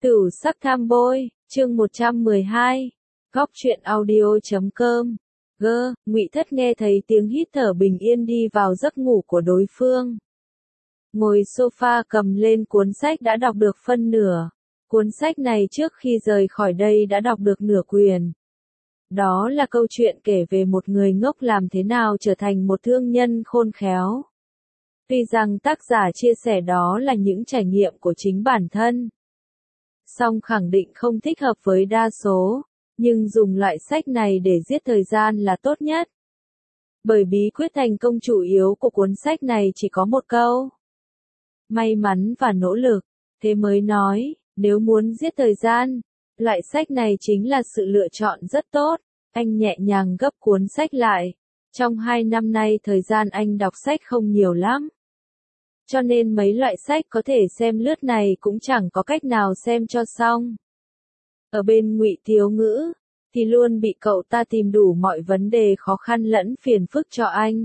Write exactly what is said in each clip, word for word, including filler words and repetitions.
Tửu sắc tham bôi, chương một trăm mười hai, góc truyện audio chấm com. G, Ngụy Thất nghe thấy tiếng hít thở bình yên đi vào giấc ngủ của đối phương. Ngồi sofa cầm lên cuốn sách đã đọc được phân nửa. Cuốn sách này trước khi rời khỏi đây đã đọc được nửa quyển. Đó là câu chuyện kể về một người ngốc làm thế nào trở thành một thương nhân khôn khéo. Tuy rằng tác giả chia sẻ đó là những trải nghiệm của chính bản thân, song khẳng định không thích hợp với đa số, nhưng dùng loại sách này để giết thời gian là tốt nhất. Bởi bí quyết thành công chủ yếu của cuốn sách này chỉ có một câu: may mắn và nỗ lực. Thế mới nói, nếu muốn giết thời gian, loại sách này chính là sự lựa chọn rất tốt. Anh nhẹ nhàng gấp cuốn sách lại. Trong hai năm nay thời gian anh đọc sách không nhiều lắm, cho nên mấy loại sách có thể xem lướt này cũng chẳng có cách nào xem cho xong. Ở bên Ngụy Thiếu Ngữ, thì luôn bị cậu ta tìm đủ mọi vấn đề khó khăn lẫn phiền phức cho anh.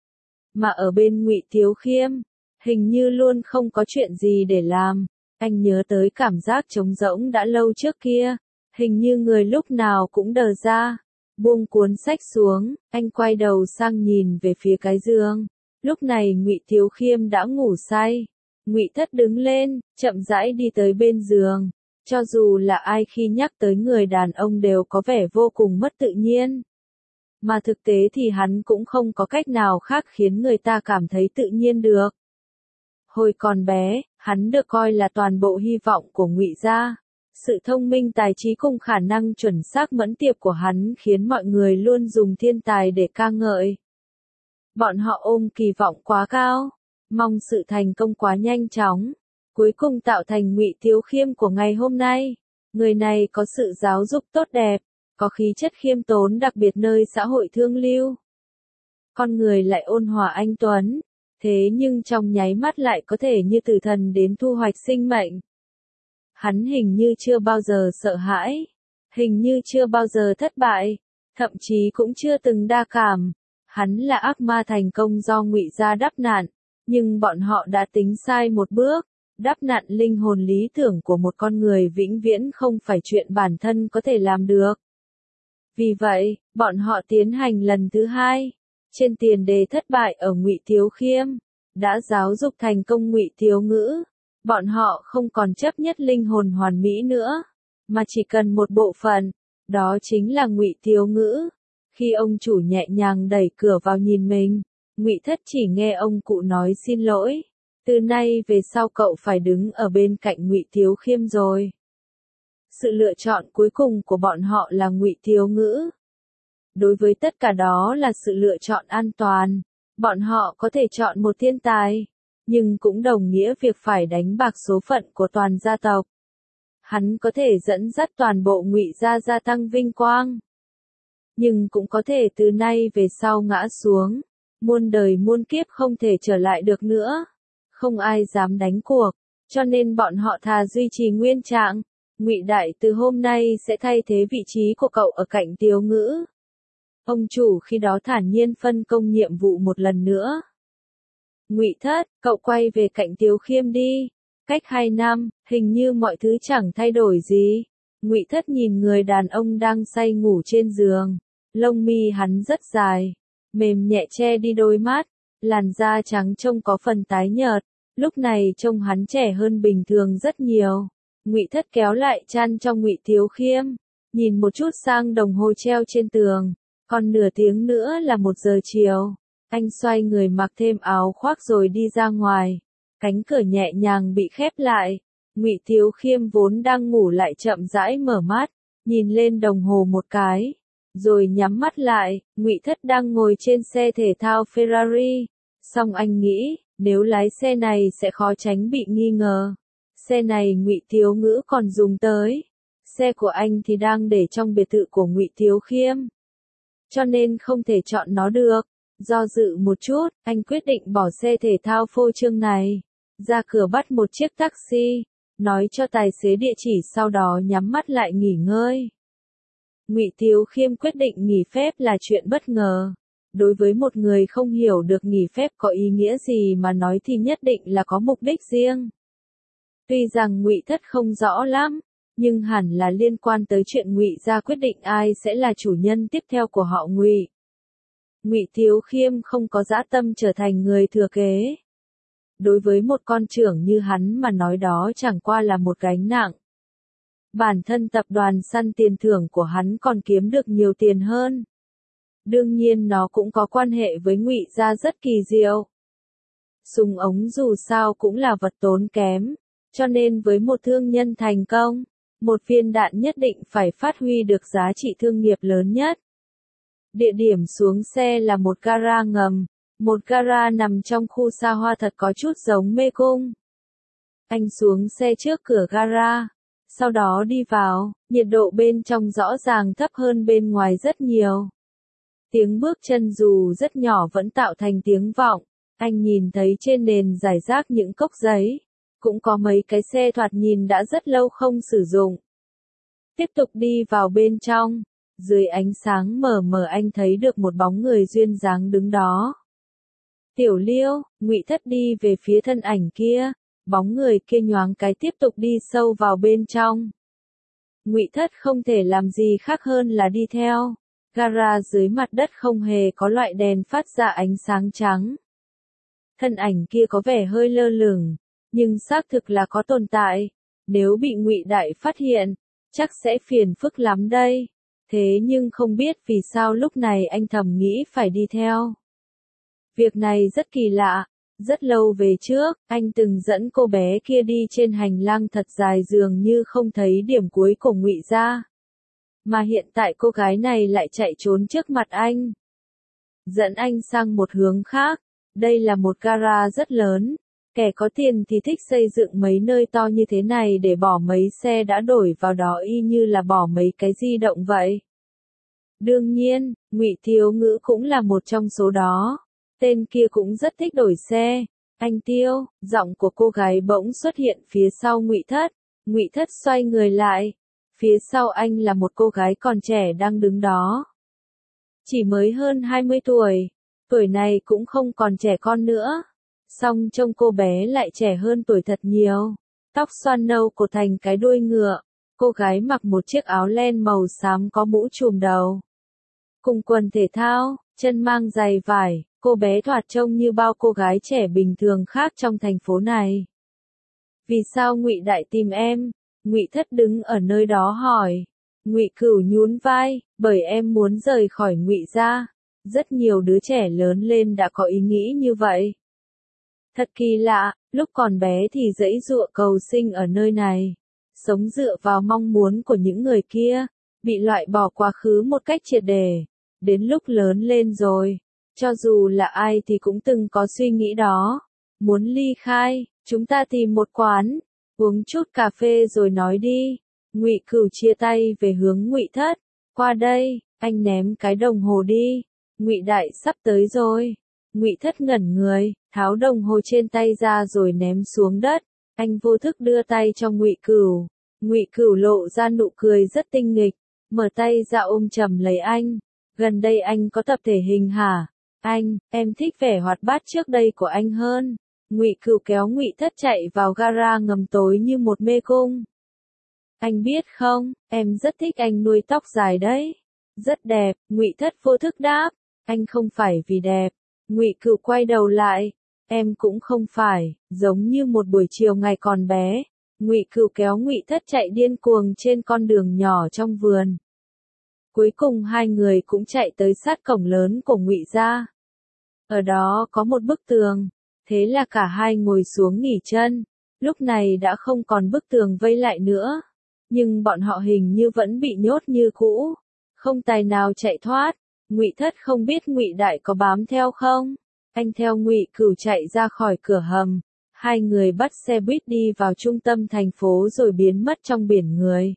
Mà ở bên Ngụy Thiếu Khiêm, hình như luôn không có chuyện gì để làm. Anh nhớ tới cảm giác trống rỗng đã lâu trước kia, hình như người lúc nào cũng đờ ra. Buông cuốn sách xuống, anh quay đầu sang nhìn về phía cái giường. Lúc này Ngụy Thiếu Khiêm đã ngủ say. Ngụy Thất đứng lên, chậm rãi đi tới bên giường. Cho dù là ai khi nhắc tới người đàn ông đều có vẻ vô cùng mất tự nhiên. Mà thực tế thì hắn cũng không có cách nào khác khiến người ta cảm thấy tự nhiên được. Hồi còn bé, hắn được coi là toàn bộ hy vọng của Ngụy gia. Sự thông minh tài trí cùng khả năng chuẩn xác mẫn tiệp của hắn khiến mọi người luôn dùng thiên tài để ca ngợi. Bọn họ ôm kỳ vọng quá cao, mong sự thành công quá nhanh chóng, cuối cùng tạo thành Ngụy Thiếu Khiêm của ngày hôm nay. Người này có sự giáo dục tốt đẹp, có khí chất khiêm tốn đặc biệt nơi xã hội thương lưu. Con người lại ôn hòa anh tuấn, thế nhưng trong nháy mắt lại có thể như tử thần đến thu hoạch sinh mệnh. Hắn hình như chưa bao giờ sợ hãi, hình như chưa bao giờ thất bại, thậm chí cũng chưa từng đa cảm. Hắn là ác ma thành công do Ngụy gia đắp nạn, nhưng bọn họ đã tính sai một bước. Đắp nạn linh hồn lý tưởng của một con người vĩnh viễn không phải chuyện bản thân có thể làm được. Vì vậy, bọn họ tiến hành lần thứ hai. Trên tiền đề thất bại ở Ngụy Thiếu Khiêm, đã giáo dục thành công Ngụy Thiếu Ngữ. Bọn họ không còn chấp nhất linh hồn hoàn mỹ nữa, mà chỉ cần một bộ phận, đó chính là Ngụy Thiếu Ngữ. Khi ông chủ nhẹ nhàng đẩy cửa vào nhìn mình, Ngụy Thất chỉ nghe ông cụ nói xin lỗi. Từ nay về sau cậu phải đứng ở bên cạnh Ngụy Thiếu Khiêm rồi. Sự lựa chọn cuối cùng của bọn họ là Ngụy Thiếu Ngữ. Đối với tất cả đó là sự lựa chọn an toàn. Bọn họ có thể chọn một thiên tài, nhưng cũng đồng nghĩa việc phải đánh bạc số phận của toàn gia tộc. Hắn có thể dẫn dắt toàn bộ Ngụy gia gia tăng vinh quang, nhưng cũng có thể từ nay về sau ngã xuống, muôn đời muôn kiếp không thể trở lại được nữa. Không ai dám đánh cuộc, cho nên bọn họ thà duy trì nguyên trạng. Ngụy Đại từ hôm nay sẽ thay thế vị trí của cậu ở cạnh Thiếu Ngữ. Ông chủ khi đó thản nhiên phân công nhiệm vụ một lần nữa. Ngụy Thất, cậu quay về cạnh Thiếu Khiêm đi. Cách hai năm, hình như mọi thứ chẳng thay đổi gì. Ngụy Thất nhìn người đàn ông đang say ngủ trên giường. Lông mi hắn rất dài, mềm nhẹ che đi đôi mắt, làn da trắng trông có phần tái nhợt. Lúc này trông hắn trẻ hơn bình thường rất nhiều. Ngụy Thất kéo lại chăn cho Ngụy Thiếu Khiêm, nhìn một chút sang đồng hồ treo trên tường. Còn nửa tiếng nữa là một giờ chiều. Anh xoay người mặc thêm áo khoác rồi đi ra ngoài. Cánh cửa nhẹ nhàng bị khép lại. Ngụy Thiếu Khiêm vốn đang ngủ lại chậm rãi mở mắt, nhìn lên đồng hồ một cái, rồi nhắm mắt lại. Ngụy Thất đang ngồi trên xe thể thao Ferrari. Song anh nghĩ, nếu lái xe này sẽ khó tránh bị nghi ngờ. Xe này Ngụy Thiếu Ngữ còn dùng tới. Xe của anh thì đang để trong biệt thự của Ngụy Thiếu Khiêm, cho nên không thể chọn nó được. Do dự một chút, anh quyết định bỏ xe thể thao phô trương này, ra cửa bắt một chiếc taxi, nói cho tài xế địa chỉ sau đó nhắm mắt lại nghỉ ngơi. Ngụy Thiếu Khiêm quyết định nghỉ phép là chuyện bất ngờ. Đối với một người không hiểu được nghỉ phép có ý nghĩa gì mà nói thì nhất định là có mục đích riêng. Tuy rằng Ngụy Thất không rõ lắm, nhưng hẳn là liên quan tới chuyện Ngụy gia quyết định ai sẽ là chủ nhân tiếp theo của họ Ngụy. Ngụy Thiếu Khiêm không có dã tâm trở thành người thừa kế. Đối với một con trưởng như hắn mà nói đó chẳng qua là một gánh nặng. Bản thân tập đoàn săn tiền thưởng của hắn còn kiếm được nhiều tiền hơn. Đương nhiên nó cũng có quan hệ với Ngụy gia rất kỳ diệu. Súng ống dù sao cũng là vật tốn kém, cho nên với một thương nhân thành công, một viên đạn nhất định phải phát huy được giá trị thương nghiệp lớn nhất. Địa điểm xuống xe là một gara ngầm, một gara nằm trong khu xa hoa thật có chút giống mê cung. Anh xuống xe trước cửa gara, sau đó đi vào, nhiệt độ bên trong rõ ràng thấp hơn bên ngoài rất nhiều. Tiếng bước chân dù rất nhỏ vẫn tạo thành tiếng vọng, anh nhìn thấy trên nền rải rác những cốc giấy, cũng có mấy cái xe thoạt nhìn đã rất lâu không sử dụng. Tiếp tục đi vào bên trong, dưới ánh sáng mờ mờ anh thấy được một bóng người duyên dáng đứng đó. Tiểu Liêu, Ngụy Thất đi về phía thân ảnh kia, bóng người kia nhoáng cái tiếp tục đi sâu vào bên trong. Ngụy Thất không thể làm gì khác hơn là đi theo. Gara dưới mặt đất không hề có loại đèn phát ra ánh sáng trắng. Thân ảnh kia có vẻ hơi lơ lửng, nhưng xác thực là có tồn tại. Nếu bị Ngụy Đại phát hiện, chắc sẽ phiền phức lắm đây. Thế nhưng không biết vì sao lúc này anh thầm nghĩ phải đi theo. Việc này rất kỳ lạ. Rất lâu về trước, anh từng dẫn cô bé kia đi trên hành lang thật dài dường như không thấy điểm cuối của Ngụy gia. Mà hiện tại cô gái này lại chạy trốn trước mặt anh. Dẫn anh sang một hướng khác. Đây là một gara rất lớn. Kẻ có tiền thì thích xây dựng mấy nơi to như thế này để bỏ mấy xe đã đổi vào đó y như là bỏ mấy cái di động vậy. Đương nhiên, Ngụy Thiếu Ngữ cũng là một trong số đó. Tên kia cũng rất thích đổi xe. Anh Tiêu, giọng của cô gái bỗng xuất hiện phía sau Ngụy Thất. Ngụy Thất xoay người lại. Phía sau anh là một cô gái còn trẻ đang đứng đó. Chỉ mới hơn hai mươi tuổi. Tuổi này cũng không còn trẻ con nữa. Song trông cô bé lại trẻ hơn tuổi thật nhiều. Tóc xoăn nâu cột thành cái đuôi ngựa. Cô gái mặc một chiếc áo len màu xám có mũ trùm đầu. Cùng quần thể thao, chân mang giày vải. Cô bé thoạt trông như bao cô gái trẻ bình thường khác trong thành phố này. Vì sao Ngụy Đại tìm em? Ngụy Thất đứng ở nơi đó hỏi. Ngụy Cửu nhún vai, bởi em muốn rời khỏi Ngụy gia. Rất nhiều đứa trẻ lớn lên đã có ý nghĩ như vậy. Thật kỳ lạ, lúc còn bé thì giãy giụa cầu sinh ở nơi này. Sống dựa vào mong muốn của những người kia, bị loại bỏ quá khứ một cách triệt để. Đến lúc lớn lên rồi, cho dù là ai thì cũng từng có suy nghĩ đó. Muốn ly khai, chúng ta tìm một quán, uống chút cà phê rồi nói đi. Ngụy Cửu chia tay về hướng Ngụy Thất. Qua đây, anh ném cái đồng hồ đi. Ngụy Đại sắp tới rồi. Ngụy Thất ngẩn người, tháo đồng hồ trên tay ra rồi ném xuống đất. Anh vô thức đưa tay cho Ngụy Cửu. Ngụy Cửu lộ ra nụ cười rất tinh nghịch, mở tay ra ôm chầm lấy anh. Gần đây anh có tập thể hình hả? Anh, em thích vẻ hoạt bát trước đây của anh hơn. Ngụy Cửu kéo Ngụy Thất chạy vào gara ngầm tối như một mê cung. Anh biết không, em rất thích anh nuôi tóc dài đấy. Rất đẹp, Ngụy Thất vô thức đáp. Anh không phải vì đẹp. Ngụy Cửu quay đầu lại. Em cũng không phải, giống như một buổi chiều ngày còn bé. Ngụy Cửu kéo Ngụy Thất chạy điên cuồng trên con đường nhỏ trong vườn. Cuối cùng hai người cũng chạy tới sát cổng lớn của Ngụy gia. Ở đó có một bức tường, thế là cả hai ngồi xuống nghỉ chân. Lúc này đã không còn bức tường vây lại nữa, nhưng bọn họ hình như vẫn bị nhốt như cũ, không tài nào chạy thoát. Ngụy Thất không biết Ngụy Đại có bám theo không. Anh theo Ngụy Cửu chạy ra khỏi cửa hầm. Hai người bắt xe buýt đi vào trung tâm thành phố rồi biến mất trong biển người.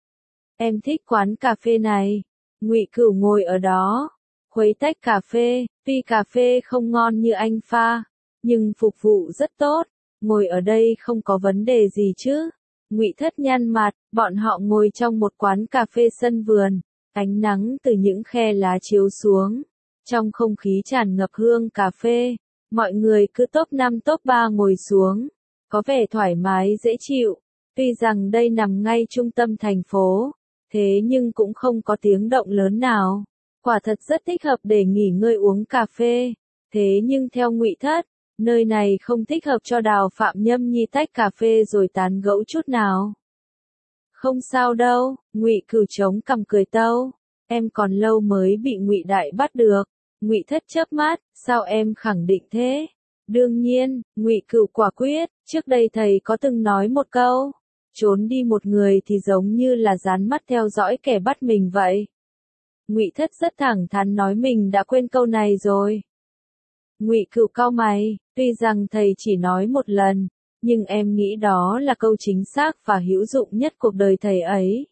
Em thích quán cà phê này. Ngụy Cửu ngồi ở đó, khuấy tách cà phê, tuy cà phê không ngon như anh pha, nhưng phục vụ rất tốt. Ngồi ở đây không có vấn đề gì chứ? Ngụy Thất nhăn mặt, bọn họ ngồi trong một quán cà phê sân vườn, ánh nắng từ những khe lá chiếu xuống, trong không khí tràn ngập hương cà phê. Mọi người cứ top năm top ba ngồi xuống, có vẻ thoải mái dễ chịu. Tuy rằng đây nằm ngay trung tâm thành phố, thế nhưng cũng không có tiếng động lớn nào. Quả thật rất thích hợp để nghỉ ngơi uống cà phê. Thế nhưng theo Ngụy Thất, nơi này không thích hợp cho Đào Phạm Nhâm Nhi tách cà phê rồi tán gẫu chút nào. Không sao đâu, Ngụy Cửu chống cằm cười tâu, em còn lâu mới bị Ngụy Đại bắt được. Ngụy Thất chớp mắt, sao em khẳng định thế? Đương nhiên, Ngụy Cửu quả quyết, trước đây thầy có từng nói một câu, trốn đi một người thì giống như là dán mắt theo dõi kẻ bắt mình vậy. Ngụy Thất rất thẳng thắn nói mình đã quên câu này rồi. Ngụy Cửu cau mày, tuy rằng thầy chỉ nói một lần, nhưng em nghĩ đó là câu chính xác và hữu dụng nhất cuộc đời thầy ấy.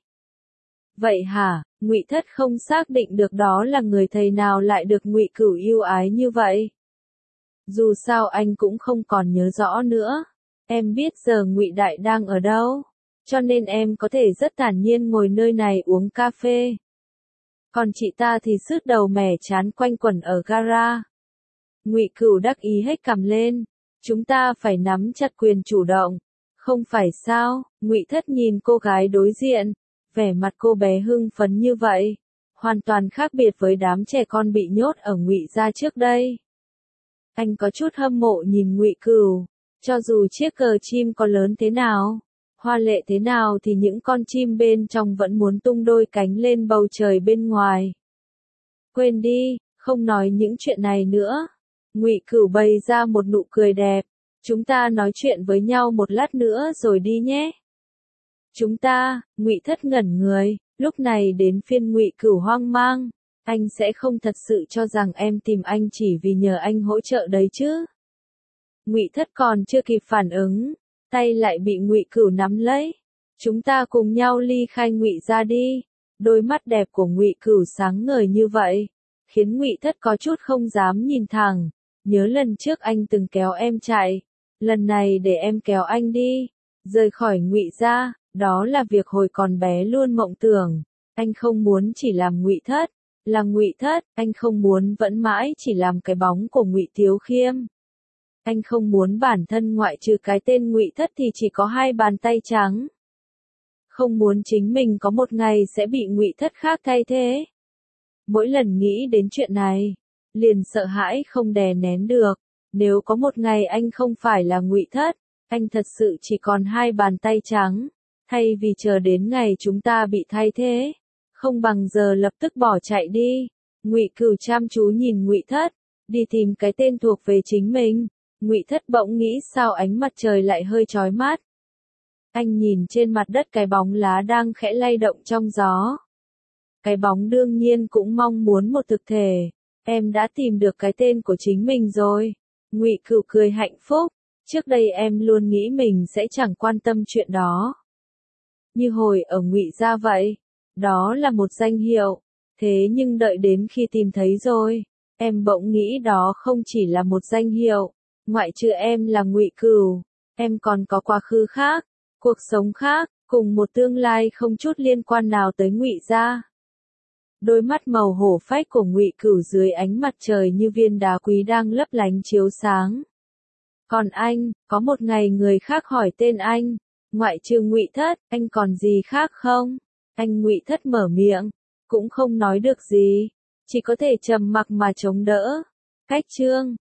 Vậy hả? Ngụy Thất không xác định được đó là người thầy nào lại được Ngụy Cửu yêu ái như vậy. Dù sao anh cũng không còn nhớ rõ nữa. Em biết giờ Ngụy Đại đang ở đâu, cho nên em có thể rất thản nhiên ngồi nơi này uống cà phê. Còn chị ta thì sứt đầu mẻ chán quanh quẩn ở gara. Ngụy Cửu đắc ý hết cằm lên, chúng ta phải nắm chặt quyền chủ động, không phải sao? Ngụy Thất nhìn cô gái đối diện, vẻ mặt cô bé hưng phấn như vậy, hoàn toàn khác biệt với đám trẻ con bị nhốt ở Ngụy gia trước đây. Anh có chút hâm mộ nhìn Ngụy Cửu, cho dù chiếc cờ chim có lớn thế nào, hoa lệ thế nào thì những con chim bên trong vẫn muốn tung đôi cánh lên bầu trời bên ngoài. Quên đi, không nói những chuyện này nữa. Ngụy Cửu bày ra một nụ cười đẹp, chúng ta nói chuyện với nhau một lát nữa rồi đi nhé. Chúng ta, Ngụy Thất ngẩn người, lúc này đến phiên Ngụy Cửu hoang mang, anh sẽ không thật sự cho rằng em tìm anh chỉ vì nhờ anh hỗ trợ đấy chứ. Ngụy Thất còn chưa kịp phản ứng, tay lại bị Ngụy Cửu nắm lấy. Chúng ta cùng nhau ly khai Ngụy gia đi. Đôi mắt đẹp của Ngụy Cửu sáng ngời như vậy, khiến Ngụy Thất có chút không dám nhìn thẳng. Nhớ lần trước anh từng kéo em chạy, lần này để em kéo anh đi, rời khỏi Ngụy gia, đó là việc hồi còn bé luôn mộng tưởng. Anh không muốn chỉ làm Ngụy Thất, là Ngụy Thất, anh không muốn vẫn mãi chỉ làm cái bóng của Ngụy Tiếu Khiêm. Anh không muốn bản thân ngoại trừ cái tên Ngụy Thất thì chỉ có hai bàn tay trắng. Không muốn chính mình có một ngày sẽ bị Ngụy Thất khác thay thế. Mỗi lần nghĩ đến chuyện này, liền sợ hãi không đè nén được. Nếu có một ngày anh không phải là Ngụy Thất, anh thật sự chỉ còn hai bàn tay trắng. Thay vì chờ đến ngày chúng ta bị thay thế, không bằng giờ lập tức bỏ chạy đi. Ngụy Cửu chăm chú nhìn Ngụy Thất, đi tìm cái tên thuộc về chính mình. Ngụy Thất bỗng nghĩ sao ánh mặt trời lại hơi chói mắt. Anh nhìn trên mặt đất cái bóng lá đang khẽ lay động trong gió. Cái bóng đương nhiên cũng mong muốn một thực thể. Em đã tìm được cái tên của chính mình rồi. Ngụy Cửu cười hạnh phúc. Trước đây em luôn nghĩ mình sẽ chẳng quan tâm chuyện đó. Như hồi ở Ngụy gia vậy. Đó là một danh hiệu. Thế nhưng đợi đến khi tìm thấy rồi, em bỗng nghĩ đó không chỉ là một danh hiệu. Ngoại trừ em là Ngụy Cửu, em còn có quá khứ khác, cuộc sống khác, cùng một tương lai không chút liên quan nào tới Ngụy gia. Đôi mắt màu hổ phách của Ngụy Cửu dưới ánh mặt trời như viên đá quý đang lấp lánh chiếu sáng. Còn anh, có một ngày người khác hỏi tên anh, ngoại trừ Ngụy Thất, anh còn gì khác không? Anh Ngụy Thất mở miệng, cũng không nói được gì, chỉ có thể trầm mặc mà chống đỡ. Cách chương